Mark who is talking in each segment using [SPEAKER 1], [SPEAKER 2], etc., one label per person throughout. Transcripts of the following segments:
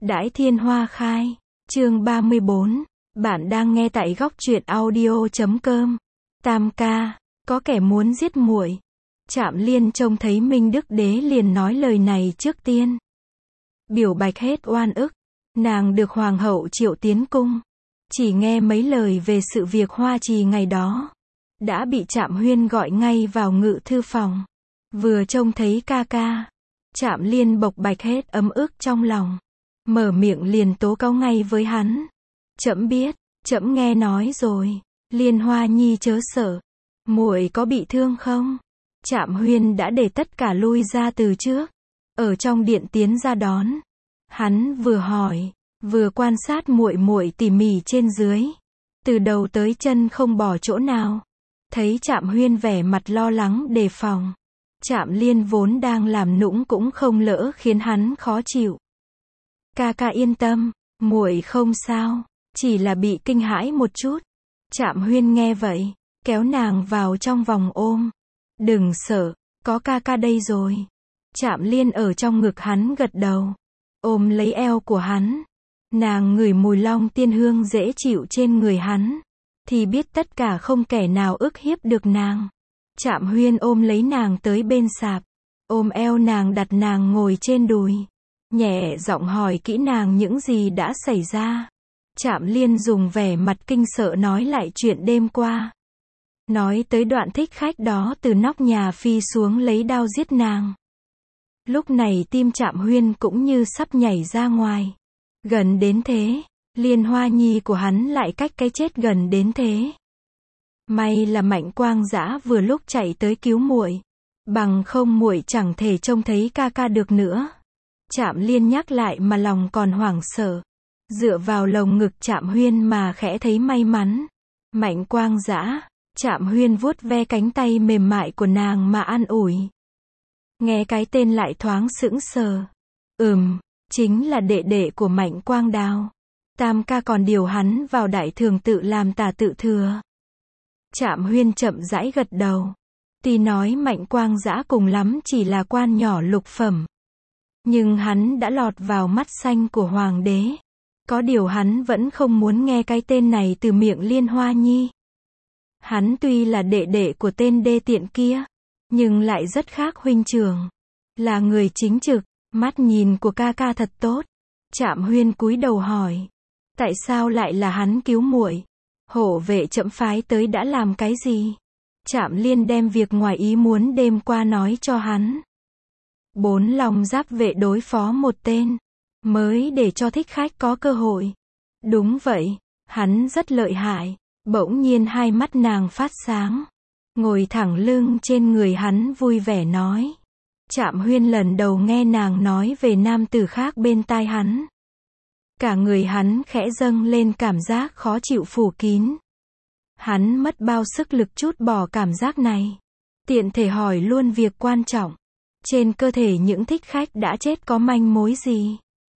[SPEAKER 1] Đãi thiên hoa khai. Chương 34. Bạn đang nghe tại góc truyện audio.com. Tam ca, có kẻ muốn giết muội. Trạm Liên trông thấy Minh Đức Đế liền nói lời này trước tiên. Biểu Bạch hết oan ức, nàng được hoàng hậu triệu tiến cung, chỉ nghe mấy lời về sự việc Hoa Trì ngày đó, đã bị Trạm Huyên gọi ngay vào ngự thư phòng. Vừa trông thấy ca ca, Trạm Liên bộc bạch hết ấm ức trong lòng, mở miệng liền tố cáo ngay với hắn. Trẫm biết, trẫm nghe nói rồi, Liên Hoa nhi chớ sợ, muội có bị thương không? Trạm Huyên đã để tất cả lui ra từ trước, ở trong điện tiến ra đón. Hắn vừa hỏi, vừa quan sát muội muội tỉ mỉ trên dưới, từ đầu tới chân không bỏ chỗ nào. Thấy Trạm Huyên vẻ mặt lo lắng đề phòng, Trạm Liên vốn đang làm nũng cũng không lỡ khiến hắn khó chịu. Ca ca yên tâm, muội không sao, chỉ là bị kinh hãi một chút. Trạm Huyên nghe vậy, kéo nàng vào trong vòng ôm. Đừng sợ, có ca ca đây rồi. Trạm Liên ở trong ngực hắn gật đầu, ôm lấy eo của hắn. Nàng ngửi mùi long tiên hương dễ chịu trên người hắn, thì biết tất cả không kẻ nào ức hiếp được nàng. Trạm Huyên ôm lấy nàng tới bên sạp, ôm eo nàng đặt nàng ngồi trên đùi, nhẹ giọng hỏi kỹ nàng những gì đã xảy ra. Trạm Liên dùng vẻ mặt kinh sợ nói lại chuyện đêm qua. Nói tới đoạn thích khách đó từ nóc nhà phi xuống lấy đao giết nàng. Lúc này tim Trạm Huyên cũng như sắp nhảy ra ngoài. Gần đến thế, Liên Hoa nhi của hắn lại cách cái chết gần đến thế. May là Mạnh Quang Dã vừa lúc chạy tới cứu muội, bằng không muội chẳng thể trông thấy ca ca được nữa. Trạm Liên nhắc lại mà lòng còn hoảng sợ, dựa vào lồng ngực Trạm Huyên mà khẽ thấy may mắn. Mạnh Quang Dã, Trạm Huyên vuốt ve cánh tay mềm mại của nàng mà an ủi. Nghe cái tên lại thoáng sững sờ. Chính là đệ đệ của Mạnh Quang Đào. Tam ca còn điều hắn vào đại thường tự làm tả tự thừa. Trạm Huyên chậm rãi gật đầu. Tuy nói Mạnh Quang Dã cùng lắm chỉ là quan nhỏ lục phẩm, nhưng hắn đã lọt vào mắt xanh của hoàng đế. Có điều hắn vẫn không muốn nghe cái tên này từ miệng Liên Hoa nhi. Hắn tuy là đệ đệ của tên đê tiện kia, nhưng lại rất khác huynh trưởng, là người chính trực. Mắt nhìn của ca ca thật tốt. Trạm Huyên cúi đầu hỏi, tại sao lại là hắn cứu muội? Hộ vệ trẫm phái tới đã làm cái gì? Trạm Liên đem việc ngoài ý muốn đêm qua nói cho hắn. 4 long giáp vệ đối phó một tên, mới để cho thích khách có cơ hội. Đúng vậy, hắn rất lợi hại. Bỗng nhiên hai mắt nàng phát sáng, ngồi thẳng lưng trên người hắn vui vẻ nói. Trạm Huyên lần đầu nghe nàng nói về nam tử khác bên tai hắn. Cả người hắn khẽ dâng lên cảm giác khó chịu phủ kín. Hắn mất bao sức lực trút bỏ cảm giác này, tiện thể hỏi luôn việc quan trọng. Trên cơ thể những thích khách đã chết có manh mối gì?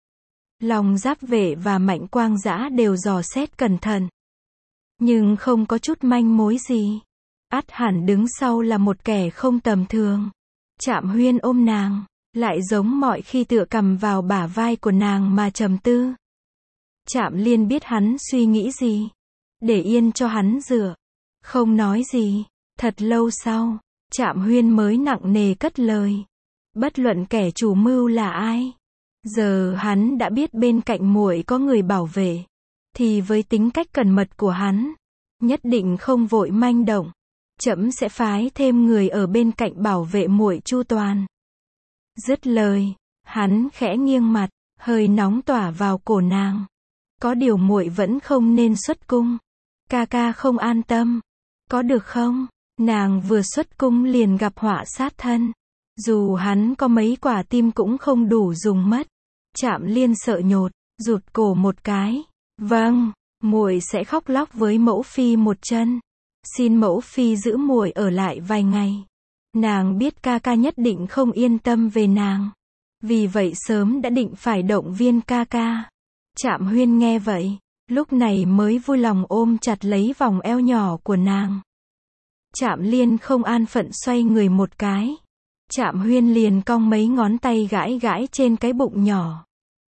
[SPEAKER 1] Long giáp vệ và Mạnh Quang Dã đều dò xét cẩn thận, nhưng không có chút manh mối gì. Ắt hẳn đứng sau là một kẻ không tầm thường. Trạm Huyên ôm nàng, lại giống mọi khi tựa cằm vào bả vai của nàng mà trầm tư. Trạm Liên biết hắn suy nghĩ gì, để yên cho hắn dựa, không nói gì. Thật lâu sau, Trạm Huyên mới nặng nề cất lời. Bất luận kẻ chủ mưu là ai, giờ hắn đã biết bên cạnh muội có người bảo vệ, thì với tính cách cẩn mật của hắn, nhất định không vội manh động. Trẫm sẽ phái thêm người ở bên cạnh bảo vệ muội chu toàn. Dứt lời, hắn khẽ nghiêng mặt, hơi nóng tỏa vào cổ nàng. Có điều muội vẫn không nên xuất cung. Ca ca không an tâm. Có được không? Nàng vừa xuất cung liền gặp họa sát thân. Dù hắn có mấy quả tim cũng không đủ dùng mất. Trạm Liên sợ nhột, rụt cổ một cái. Vâng, muội sẽ khóc lóc với mẫu phi một chân. Xin mẫu phi giữ muội ở lại vài ngày. Nàng biết ca ca nhất định không yên tâm về nàng, vì vậy sớm đã định phải động viên ca ca. Trạm Huyên nghe vậy, lúc này mới vui lòng ôm chặt lấy vòng eo nhỏ của nàng. Trạm Liên không an phận xoay người một cái. Trạm Huyên liền cong mấy ngón tay gãi gãi trên cái bụng nhỏ.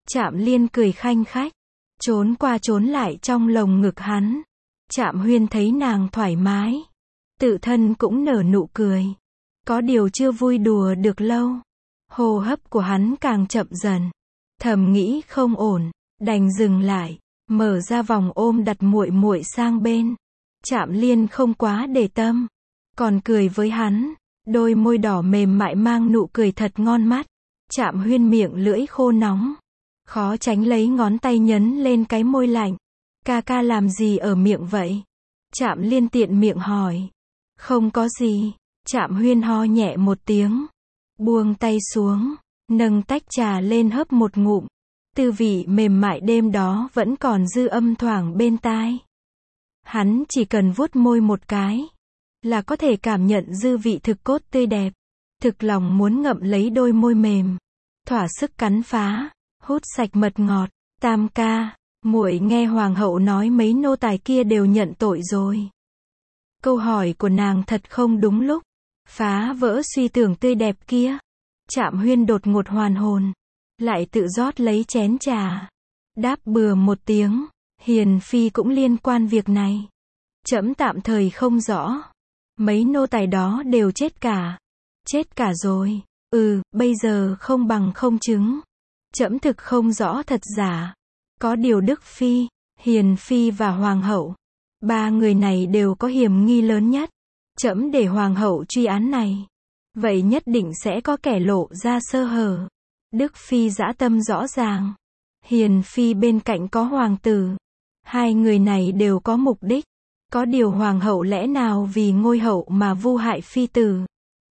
[SPEAKER 1] Trạm Liên cười khanh khách, trốn qua trốn lại trong lồng ngực hắn. Trạm Huyên thấy nàng thoải mái, tự thân cũng nở nụ cười. Có điều chưa vui đùa được lâu, hô hấp của hắn càng chậm dần. Thầm nghĩ không ổn, đành dừng lại, mở ra vòng ôm đặt muội muội sang bên. Trạm Liên không quá để tâm, còn cười với hắn, đôi môi đỏ mềm mại mang nụ cười thật ngon mắt. Trạm Huyên miệng lưỡi khô nóng, khó tránh lấy ngón tay nhấn lên cái môi lạnh. Ca ca làm gì ở miệng vậy? Trạm Liên tiện miệng hỏi. Không có gì. Trạm Huyên ho nhẹ một tiếng, buông tay xuống, nâng tách trà lên hớp một ngụm. Tư vị mềm mại đêm đó vẫn còn dư âm thoảng bên tai. Hắn chỉ cần vuốt môi một cái, là có thể cảm nhận dư vị thực cốt tươi đẹp. Thực lòng muốn ngậm lấy đôi môi mềm, thỏa sức cắn phá, hút sạch mật ngọt. Tam ca, muội nghe hoàng hậu nói mấy nô tài kia đều nhận tội rồi. Câu hỏi của nàng thật không đúng lúc, phá vỡ suy tưởng tươi đẹp kia. Trạm Huyên đột ngột hoàn hồn, lại tự rót lấy chén trà, đáp bừa một tiếng. Hiền phi cũng liên quan việc này. Trẫm tạm thời không rõ. Mấy nô tài đó đều chết cả. Chết cả rồi. Bây giờ không bằng không chứng. Trẫm thực không rõ thật giả. Có điều Đức phi, Hiền phi và hoàng hậu, ba người này đều có hiểm nghi lớn nhất. Trẫm để hoàng hậu truy án này, vậy nhất định sẽ có kẻ lộ ra sơ hở. Đức phi dã tâm rõ ràng, Hiền phi bên cạnh có hoàng tử. Hai người này đều có mục đích. Có điều hoàng hậu lẽ nào vì ngôi hậu mà vu hại phi tử?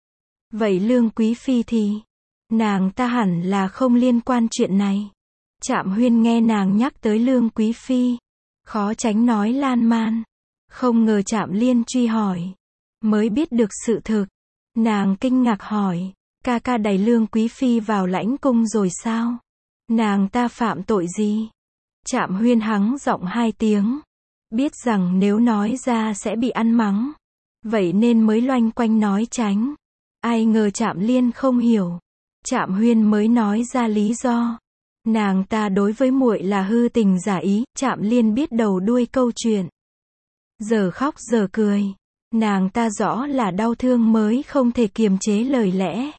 [SPEAKER 1] Vậy Lương quý phi thì, nàng ta hẳn là không liên quan chuyện này. Trạm Huyên nghe nàng nhắc tới Lương quý phi, khó tránh nói lan man. Không ngờ Trạm Liên truy hỏi, mới biết được sự thực. Nàng kinh ngạc hỏi, ca ca đẩy Lương quý phi vào lãnh cung rồi sao? Nàng ta phạm tội gì? Trạm Huyên hắng giọng hai tiếng, biết rằng nếu nói ra sẽ bị ăn mắng, vậy nên mới loanh quanh nói tránh. Ai ngờ Trạm Liên không hiểu, Trạm Huyên mới nói ra lý do. Nàng ta đối với muội là hư tình giả ý. Trạm Liên biết đầu đuôi câu chuyện, giờ khóc giờ cười. Nàng ta rõ là đau thương mới không thể kiềm chế lời lẽ.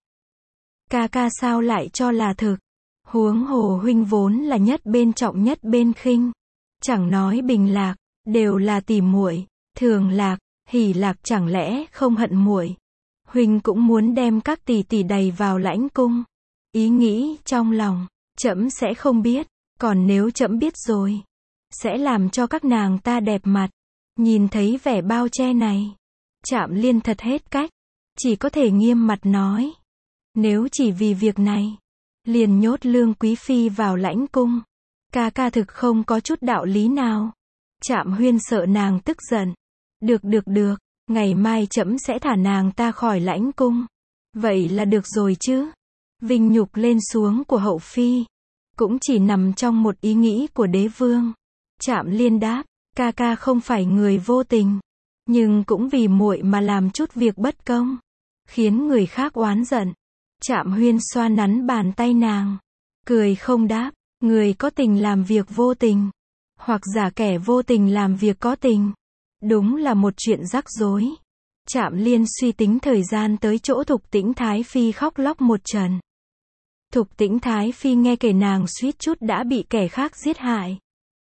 [SPEAKER 1] Ca ca sao lại cho là thực? Huống hồ huynh vốn là nhất bên trọng nhất bên khinh. Chẳng nói Bình Lạc, đều là tỷ muội. Thường Lạc, Hỷ Lạc chẳng lẽ không hận muội? Huynh cũng muốn đem các tỷ tỷ đầy vào lãnh cung. Ý nghĩ trong lòng, trẫm sẽ không biết. Còn nếu trẫm biết rồi, sẽ làm cho các nàng ta đẹp mặt. Nhìn thấy vẻ bao che này, Trạm Liên thật hết cách, chỉ có thể nghiêm mặt nói. Nếu chỉ vì việc này, liền nhốt Lương quý phi vào lãnh cung, ca ca thực không có chút đạo lý nào. Trạm Huyên sợ nàng tức giận. Được, ngày mai trẫm sẽ thả nàng ta khỏi lãnh cung. Vậy là được rồi chứ? Vinh nhục lên xuống của hậu phi, cũng chỉ nằm trong một ý nghĩ của đế vương. Trạm Liên đáp, ca ca không phải người vô tình, nhưng cũng vì muội mà làm chút việc bất công, khiến người khác oán giận. Trạm Huyên xoa nắn bàn tay nàng, cười không đáp. Người có tình làm việc vô tình, hoặc giả kẻ vô tình làm việc có tình, đúng là một chuyện rắc rối. Trạm Liên suy tính thời gian tới chỗ Thục Tĩnh Thái Phi khóc lóc một trận. Thục Tĩnh Thái Phi nghe kể nàng suýt chút đã bị kẻ khác giết hại,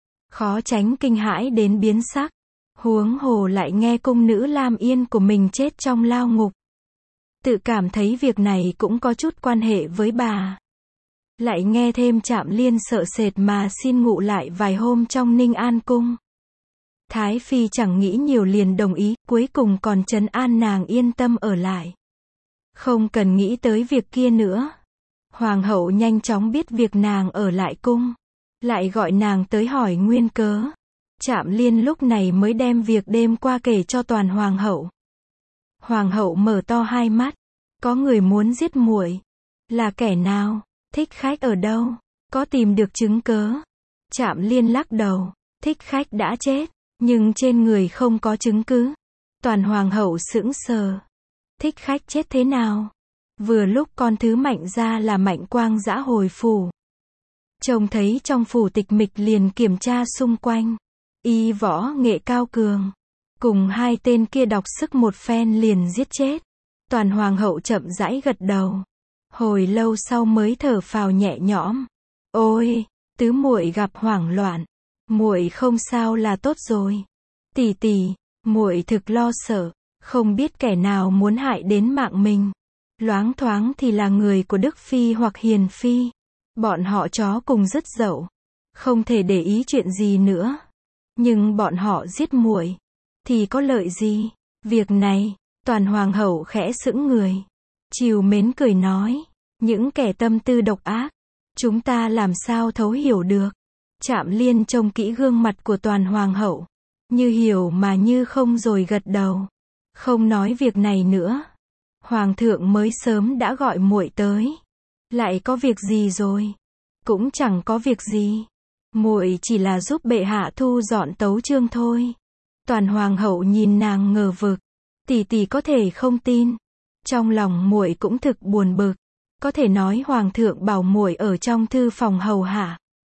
[SPEAKER 1] khó tránh kinh hãi đến biến sắc. Huống hồ lại nghe cung nữ Lam Yên của mình chết trong lao ngục, tự cảm thấy việc này cũng có chút quan hệ với bà. Lại nghe thêm Trạm Liên sợ sệt mà xin ngụ lại vài hôm trong Ninh An cung. Thái Phi chẳng nghĩ nhiều liền đồng ý, cuối cùng còn trấn an nàng yên tâm ở lại. Không cần nghĩ tới việc kia nữa. Hoàng hậu nhanh chóng biết việc nàng ở lại cung, lại gọi nàng tới hỏi nguyên cớ. Trạm Liên lúc này mới đem việc đêm qua kể cho toàn hoàng hậu. Hoàng hậu mở to hai mắt, có người muốn giết muội. Là kẻ nào? Thích khách ở đâu? Có tìm được chứng cớ? Trạm Liên lắc đầu, thích khách đã chết, nhưng trên người không có chứng cứ. Toàn hoàng hậu sững sờ. Thích khách chết thế nào? Vừa lúc con thứ Mạnh ra là Mạnh Quang giã hồi phủ. Trông thấy trong phủ tịch mịch liền kiểm tra xung quanh. Y võ nghệ cao cường. Cùng hai tên kia đọc sức một phen liền giết chết. Toàn hoàng hậu chậm rãi gật đầu. Hồi lâu sau mới thở phào nhẹ nhõm. Ôi, tứ muội gặp hoảng loạn. Muội không sao là tốt rồi. Tỷ tỷ, muội thực lo sợ, không biết kẻ nào muốn hại đến mạng mình. Loáng thoáng thì là người của Đức Phi hoặc Hiền Phi. Bọn họ chó cùng rất dậu. Không thể để ý chuyện gì nữa. Nhưng bọn họ giết muội thì có lợi gì? Việc này, toàn hoàng hậu khẽ sững người. Trìu mến cười nói. Những kẻ tâm tư độc ác. Chúng ta làm sao thấu hiểu được. Trạm Liên trông kỹ gương mặt của toàn hoàng hậu. Như hiểu mà như không rồi gật đầu. Không nói việc này nữa. Hoàng thượng mới sớm đã gọi muội tới. Lại có việc gì rồi? Cũng chẳng có việc gì. Muội chỉ là giúp bệ hạ thu dọn tấu chương thôi. Toàn hoàng hậu nhìn nàng ngờ vực. Tỷ tỷ có thể không tin. Trong lòng muội cũng thực buồn bực. Có thể nói hoàng thượng bảo muội ở trong thư phòng hầu hạ.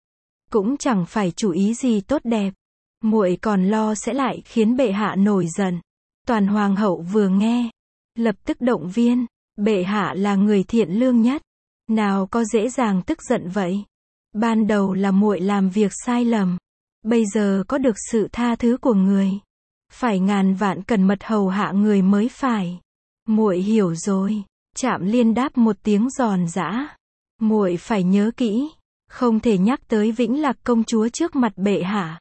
[SPEAKER 1] Cũng chẳng phải chủ ý gì tốt đẹp. Muội còn lo sẽ lại khiến bệ hạ nổi giận. Toàn hoàng hậu vừa nghe, lập tức động viên. Bệ hạ là người thiện lương nhất. Nào có dễ dàng tức giận vậy. Ban đầu là muội làm việc sai lầm. Bây giờ có được sự tha thứ của người. Phải ngàn vạn cẩn mật hầu hạ người mới phải. Muội hiểu rồi. Trạm Liên đáp một tiếng giòn giã. Muội phải nhớ kỹ. Không thể nhắc tới Vĩnh Lạc công chúa trước mặt bệ hạ.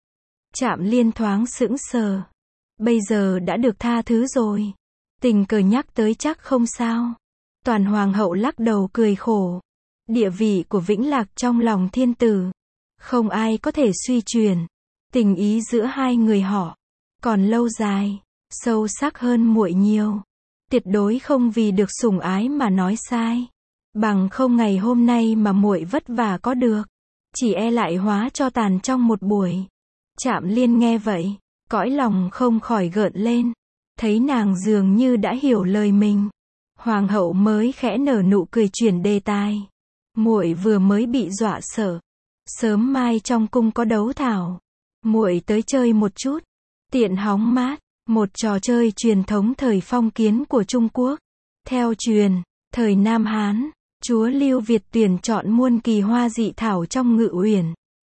[SPEAKER 1] Trạm Liên thoáng sững sờ. Bây giờ đã được tha thứ rồi. Tình cờ nhắc tới chắc không sao. Toàn hoàng hậu lắc đầu cười khổ. Địa vị của Vĩnh Lạc trong lòng thiên tử. Không ai có thể suy truyền. Tình ý giữa hai người họ. Còn lâu dài. Sâu sắc hơn muội nhiều. Tuyệt đối không vì được sủng ái mà nói sai. Bằng không ngày hôm nay mà muội vất vả có được. Chỉ e lại hóa cho tàn trong một buổi. Trạm Liên nghe vậy. Cõi lòng không khỏi gợn lên. Thấy nàng dường như đã hiểu lời mình. Hoàng hậu mới khẽ nở nụ cười chuyển đề tài. Muội vừa mới bị dọa sợ. Sớm mai trong cung có đấu thảo. Muội tới chơi một chút. Tiện hóng mát. Một trò chơi truyền thống thời phong kiến của Trung Quốc. Theo truyền, thời Nam Hán, chúa Lưu Việt tuyển chọn muôn kỳ hoa dị thảo trong Ngự Uyển.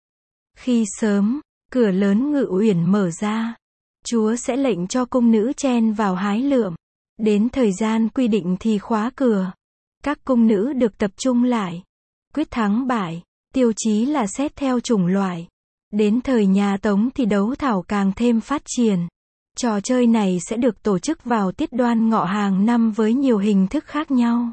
[SPEAKER 1] Khi sớm, cửa lớn Ngự Uyển mở ra. Chúa sẽ lệnh cho cung nữ chen vào hái lượm. Đến thời gian quy định thì khóa cửa. Các cung nữ được tập trung lại. Quyết thắng bại, tiêu chí là xét theo chủng loại. Đến thời nhà Tống thì đấu thảo càng thêm phát triển. Trò chơi này sẽ được tổ chức vào tiết Đoan Ngọ hàng năm với nhiều hình thức khác nhau.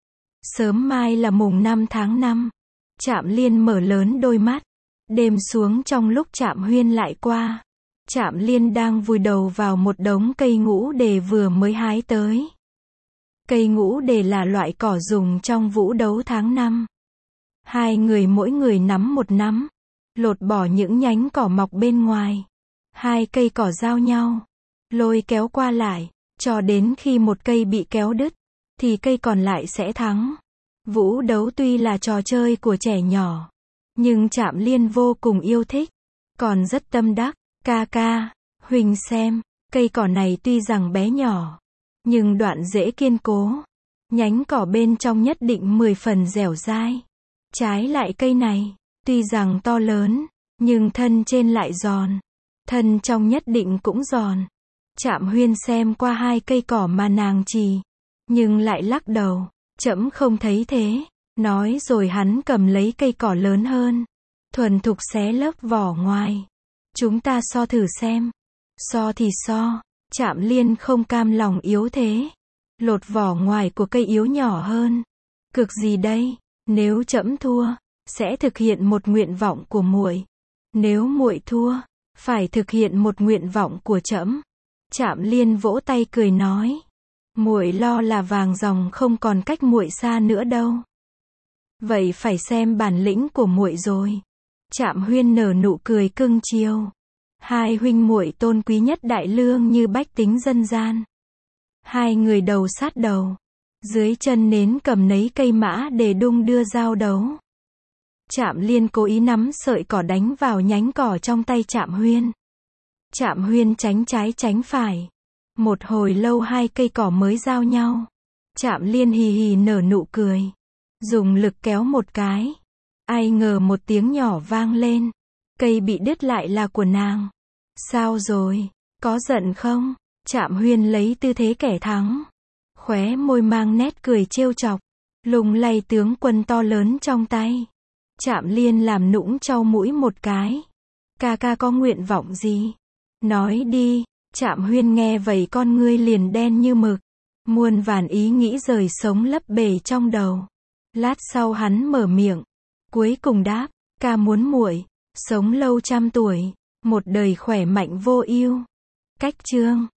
[SPEAKER 1] Sớm mai là mùng 5 tháng 5. Trạm Liên mở lớn đôi mắt. Đêm xuống trong lúc Trạm Huyên lại qua. Trạm Liên đang vùi đầu vào một đống cây ngũ đề vừa mới hái tới. Cây ngũ đề là loại cỏ dùng trong vũ đấu tháng 5. Hai người mỗi người nắm một nắm. Lột bỏ những nhánh cỏ mọc bên ngoài. Hai cây cỏ giao nhau. Lôi kéo qua lại. Cho đến khi một cây bị kéo đứt. Thì cây còn lại sẽ thắng. Vũ đấu tuy là trò chơi của trẻ nhỏ. Nhưng Trạm Liên vô cùng yêu thích. Còn rất tâm đắc. Ca ca, Huỳnh xem. Cây cỏ này tuy rằng bé nhỏ. Nhưng đoạn rễ kiên cố. Nhánh cỏ bên trong nhất định 10 phần dẻo dai. Trái lại cây này. Tuy rằng to lớn. Nhưng thân trên lại giòn. Thân trong nhất định cũng giòn. Trạm Huyên xem qua hai cây cỏ mà nàng chỉ. Nhưng lại lắc đầu. Trẫm không thấy thế. Nói rồi hắn cầm lấy cây cỏ lớn hơn. Thuần thục xé lớp vỏ ngoài. Chúng ta so thử xem. So thì so. Trạm Liên không cam lòng yếu thế. Lột vỏ ngoài của cây yếu nhỏ hơn. Cực gì đây? Nếu trẫm thua, sẽ thực hiện một nguyện vọng của muội. Nếu muội thua, phải thực hiện một nguyện vọng của trẫm. Trạm Liên vỗ tay cười nói. Muội lo là vàng ròng không còn cách muội xa nữa đâu. Vậy phải xem bản lĩnh của muội rồi. Trạm Huyên nở nụ cười cưng chiều. Hai huynh muội tôn quý nhất đại lương như bách tính dân gian. Hai người đầu sát đầu. Dưới chân nến cầm nấy cây mã để đung đưa giao đấu. Trạm Liên cố ý nắm sợi cỏ đánh vào nhánh cỏ trong tay Trạm Huyên. Trạm Huyên tránh trái tránh phải. Một hồi lâu hai cây cỏ mới giao nhau. Trạm Liên hì hì nở nụ cười. Dùng lực kéo một cái. Ai ngờ một tiếng nhỏ vang lên. Cây bị đứt lại là của nàng. Sao rồi? Có giận không? Trạm Huyên lấy tư thế kẻ thắng. Khóe môi mang nét cười trêu chọc. Lung lay tướng quân to lớn trong tay. Trạm Liên làm nũng trau mũi một cái. Ca ca có nguyện vọng gì? Nói đi. Trạm Huyên nghe vậy con ngươi liền đen như mực. Muôn vàn ý nghĩ rời sống lấp bể trong đầu. Lát sau hắn mở miệng. Cuối cùng đáp. Ca muốn muội sống lâu trăm tuổi. Một đời khỏe mạnh vô ưu. Cách chương